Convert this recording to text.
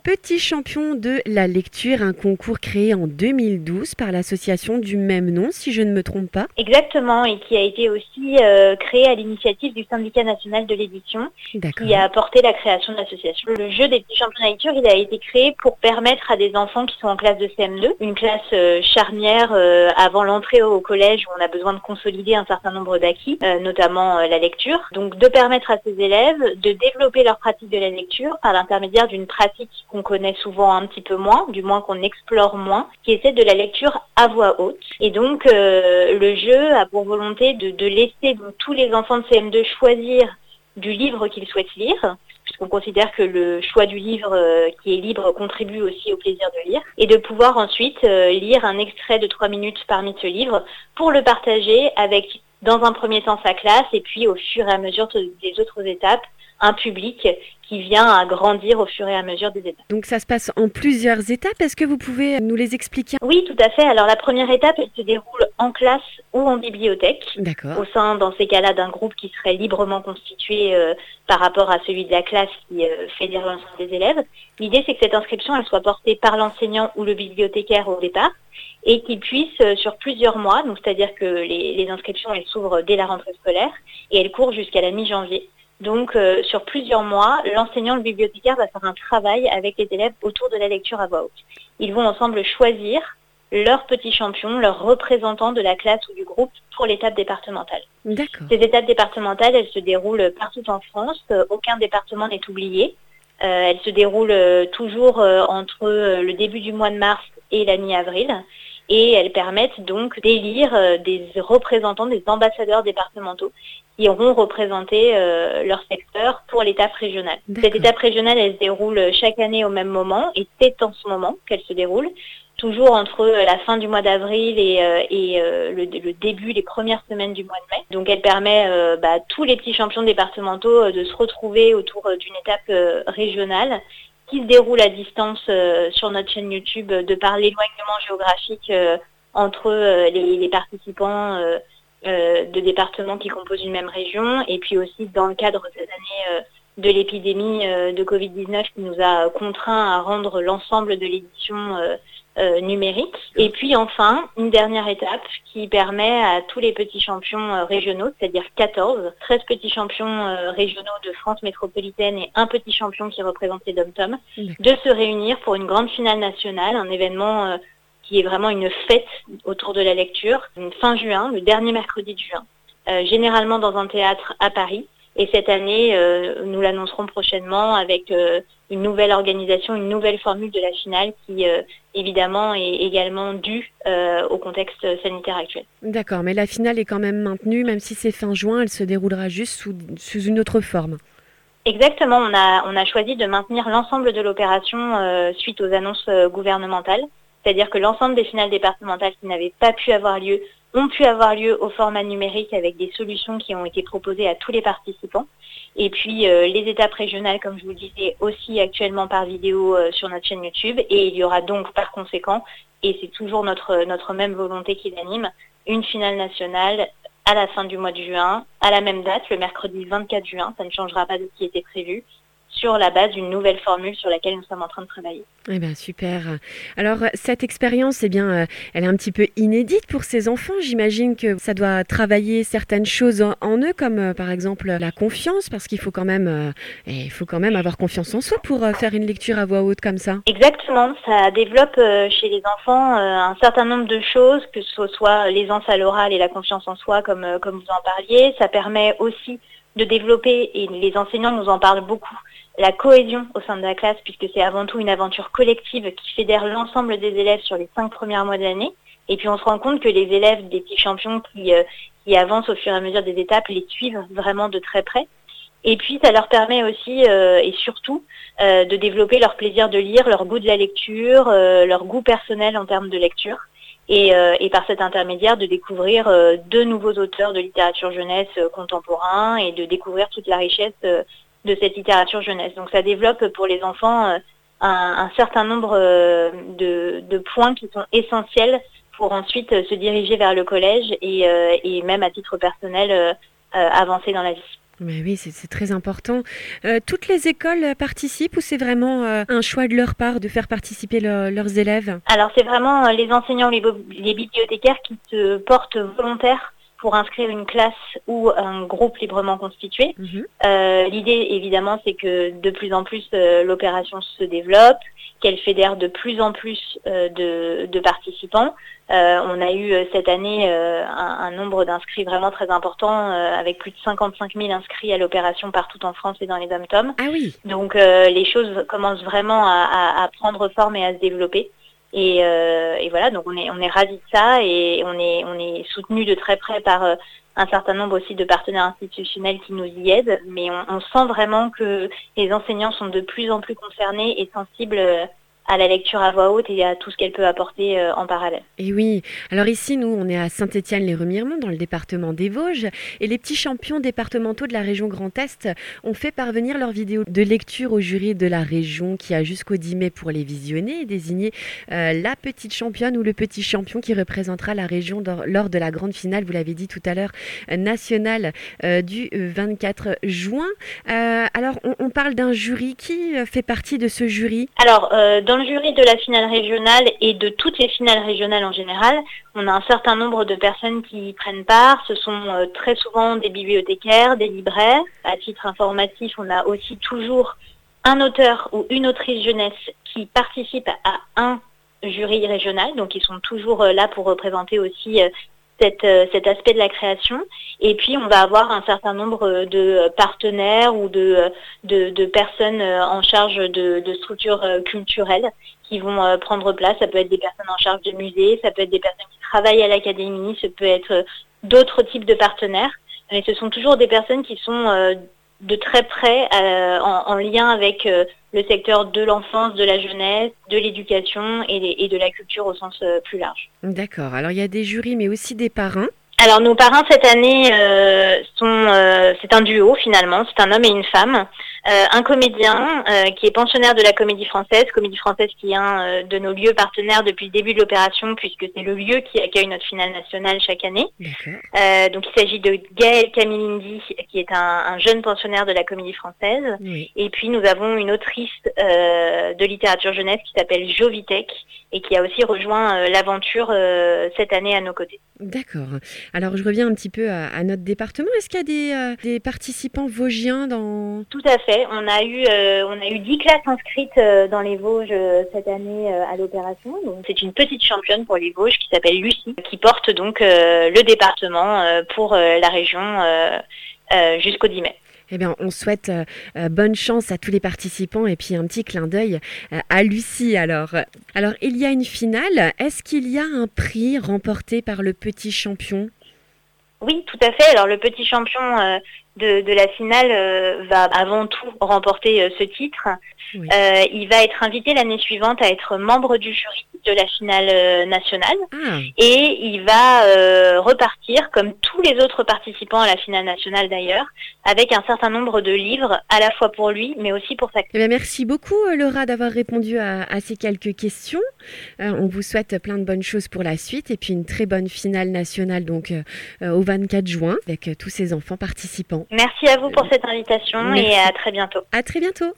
Petit champion de la lecture, un concours créé en 2012 par l'association du même nom, si je ne me trompe pas. Exactement, et qui a été aussi créé à l'initiative du Syndicat national de l'édition, qui D'accord. a porté la création de l'association. Le jeu des petits champions de la lecture, il a été créé pour permettre à des enfants qui sont en classe de CM2, une classe charnière avant l'entrée au collège où on a besoin de consolider un certain nombre d'acquis, notamment la lecture. Donc de permettre à ces élèves de développer leur pratique de la lecture par l'intermédiaire d'une pratique qu'on connaît souvent un petit peu moins, du moins qu'on explore moins, qui est celle de la lecture à voix haute. Et donc le jeu a pour volonté de laisser donc, tous les enfants de CM2 choisir du livre qu'ils souhaitent lire, puisqu'on considère que le choix du livre qui est libre contribue aussi au plaisir de lire, et de pouvoir ensuite lire un extrait de 3 minutes parmi ce livre pour le partager avec, dans un premier temps, sa classe, et puis au fur et à mesure des autres étapes, un public qui vient à grandir au fur et à mesure des étapes. Donc ça se passe en plusieurs étapes. Est-ce que vous pouvez nous les expliquer? Oui, tout à fait. Alors la première étape, elle se déroule en classe ou en bibliothèque, D'accord. au sein, dans ces cas-là, d'un groupe qui serait librement constitué par rapport à celui de la classe qui fédère l'ensemble des élèves. L'idée, c'est que cette inscription, elle soit portée par l'enseignant ou le bibliothécaire au départ, et qu'il puisse, sur plusieurs mois, donc c'est-à-dire que les inscriptions, elles s'ouvrent dès la rentrée scolaire, et elles courent jusqu'à la mi-janvier. Donc, sur plusieurs mois, l'enseignant, le bibliothécaire va faire un travail avec les élèves autour de la lecture à voix haute. Ils vont ensemble choisir leur petit champion, leur représentant de la classe ou du groupe pour l'étape départementale. D'accord. Ces étapes départementales, elles se déroulent partout en France. Aucun département n'est oublié. Elles se déroulent toujours entre le début du mois de mars et la mi-avril. Et elles permettent donc d'élire des représentants, des ambassadeurs départementaux qui auront représenté leur secteur pour l'étape régionale. D'accord. Cette étape régionale, elle se déroule chaque année au même moment, et c'est en ce moment qu'elle se déroule, toujours entre la fin du mois d'avril et le début, les premières semaines du mois de mai. Donc elle permet à tous les petits champions départementaux de se retrouver autour d'une étape régionale qui se déroule à distance sur notre chaîne YouTube de par l'éloignement géographique entre les participants de départements qui composent une même région, et puis aussi dans le cadre cette année de l'épidémie de Covid-19 qui nous a contraints à rendre l'ensemble de l'édition numérique. Et puis enfin, une dernière étape qui permet à tous les petits champions régionaux, c'est-à-dire 13 petits champions régionaux de France métropolitaine et un petit champion qui représente les dom-toms, de se réunir pour une grande finale nationale, un événement qui est vraiment une fête autour de la lecture, fin juin, le dernier mercredi de juin, généralement dans un théâtre à Paris. Et cette année, nous l'annoncerons prochainement avec une nouvelle organisation, une nouvelle formule de la finale qui, évidemment, est également due au contexte sanitaire actuel. D'accord, mais la finale est quand même maintenue, même si c'est fin juin, elle se déroulera juste sous une autre forme. Exactement, on a choisi de maintenir l'ensemble de l'opération suite aux annonces gouvernementales, c'est-à-dire que l'ensemble des finales départementales qui n'avaient pas pu avoir lieu ont pu avoir lieu au format numérique avec des solutions qui ont été proposées à tous les participants. Et puis les étapes régionales, comme je vous le disais, aussi actuellement par vidéo sur notre chaîne YouTube. Et il y aura donc par conséquent, et c'est toujours notre même volonté qui l'anime, une finale nationale à la fin du mois de juin, à la même date, le mercredi 24 juin, ça ne changera pas de ce qui était prévu, sur la base d'une nouvelle formule sur laquelle nous sommes en train de travailler. Eh bien, super. Alors, cette expérience, elle est un petit peu inédite pour ces enfants. J'imagine que ça doit travailler certaines choses en eux, comme par exemple la confiance, parce qu'il faut quand même avoir confiance en soi pour faire une lecture à voix haute comme ça. Exactement, ça développe chez les enfants un certain nombre de choses, que ce soit l'aisance à l'oral et la confiance en soi, comme vous en parliez. Ça permet aussi de développer, et les enseignants nous en parlent beaucoup, la cohésion au sein de la classe, puisque c'est avant tout une aventure collective qui fédère l'ensemble des élèves sur les 5 premiers mois de l'année. Et puis on se rend compte que les élèves des petits champions qui avancent au fur et à mesure des étapes les suivent vraiment de très près. Et puis ça leur permet aussi et surtout de développer leur plaisir de lire, leur goût de la lecture, leur goût personnel en termes de lecture. Et par cet intermédiaire de découvrir de nouveaux auteurs de littérature jeunesse contemporain et de découvrir toute la richesse de cette littérature jeunesse. Donc ça développe pour les enfants un certain nombre de points qui sont essentiels pour ensuite se diriger vers le collège et même à titre personnel avancer dans la vie. Mais oui, c'est très important. Toutes les écoles participent ou c'est vraiment un choix de leur part de faire participer leurs élèves? Alors c'est vraiment les enseignants, les bibliothécaires qui se portent volontaires pour inscrire une classe ou un groupe librement constitué. Mhm. L'idée évidemment c'est que de plus en plus l'opération se développe, qu'elle fédère de plus en plus de participants. On a eu cette année un nombre d'inscrits vraiment très important, avec plus de 55 000 inscrits à l'opération partout en France et dans les dom-toms. Ah oui. Donc les choses commencent vraiment à prendre forme et à se développer. Et voilà, donc on est ravis de ça et on est soutenu de très près par un certain nombre aussi de partenaires institutionnels qui nous y aident, mais on sent vraiment que les enseignants sont de plus en plus concernés et sensibles à la lecture à voix haute et à tout ce qu'elle peut apporter en parallèle. Et oui, alors ici, nous, on est à Saint-Étienne-les-Remiremont, dans le département des Vosges, et les petits champions départementaux de la région Grand Est ont fait parvenir leurs vidéos de lecture au jury de la région qui a jusqu'au 10 mai pour les visionner et désigner la petite championne ou le petit champion qui représentera la région lors de la grande finale, vous l'avez dit tout à l'heure, nationale du 24 juin. Alors, on parle d'un jury. Qui fait partie de ce jury? Alors, dans le jury de la finale régionale et de toutes les finales régionales en général, on a un certain nombre de personnes qui y prennent part. Ce sont très souvent des bibliothécaires, des libraires. À titre informatif, on a aussi toujours un auteur ou une autrice jeunesse qui participe à un jury régional. Donc, ils sont toujours là pour représenter aussi cet aspect de la création. Et puis, on va avoir un certain nombre de partenaires ou de personnes en charge de structures culturelles qui vont prendre place. Ça peut être des personnes en charge de musées, ça peut être des personnes qui travaillent à l'académie, ça peut être d'autres types de partenaires. Mais ce sont toujours des personnes qui sont de très près en lien avec le secteur de l'enfance, de la jeunesse, de l'éducation et de la culture au sens plus large. D'accord, alors il y a des jurys mais aussi des parrains. Alors nos parrains cette année c'est un duo finalement, c'est un homme et une femme, un comédien qui est pensionnaire de la Comédie Française qui est un de nos lieux partenaires depuis le début de l'opération puisque c'est le lieu qui accueille notre finale nationale chaque année. Donc il s'agit de Gaël Camilindi qui est un jeune pensionnaire de la Comédie Française. Oui. Et puis nous avons une autrice de littérature jeunesse qui s'appelle Jo Vitek et qui a aussi rejoint l'aventure cette année à nos côtés. D'accord. Alors, je reviens un petit peu à notre département. Est-ce qu'il y a des participants vosgiens dans... Tout à fait. On a eu 10 classes inscrites dans les Vosges cette année à l'opération. Donc, c'est une petite championne pour les Vosges qui s'appelle Lucie, qui porte donc le département pour la région jusqu'au 10 mai. Eh bien, on souhaite bonne chance à tous les participants et puis un petit clin d'œil à Lucie alors. Alors, il y a une finale. Est-ce qu'il y a un prix remporté par le petit champion? Oui, tout à fait. Alors, le petit champion de la finale va avant tout remporter ce titre. Oui. Il va être invité l'année suivante à être membre du jury de la finale nationale. Et il va repartir, comme tous les autres participants à la finale nationale d'ailleurs, avec un certain nombre de livres, à la fois pour lui, mais aussi pour sa... Eh bien, merci beaucoup Laura d'avoir répondu à ces quelques questions. On vous souhaite plein de bonnes choses pour la suite et puis une très bonne finale nationale donc au 24 juin avec tous ces enfants participants. Merci à vous pour cette invitation et à très bientôt. À très bientôt.